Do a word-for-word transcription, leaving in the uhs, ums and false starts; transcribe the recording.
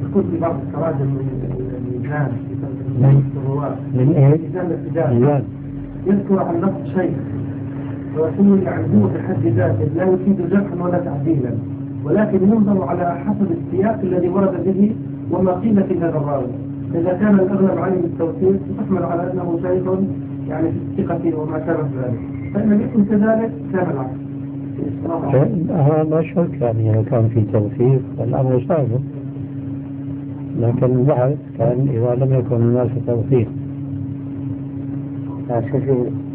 يكون في بعض التراجم من الميزان من الرواة من إيه؟ ميزان الاقتداء يذكر عن نفس شيء ويقول يعني هو بحد ذاته لا يفيد جرحا ولا تعديلا، ولكن ينظر على حسب السياق الذي ورد به وما قيل في هذا الراوي. إذا كان الأغلب عليه التوثيق تحمل على أنه شيخ يعني في الثقة وما شابه ذلك، فإن لم يكن كذلك كان العكس. هذا لا شك، يعني لو كان في توثيق الأمر صعب، لكن البحث كان إذا لم يكن هناك توثيق.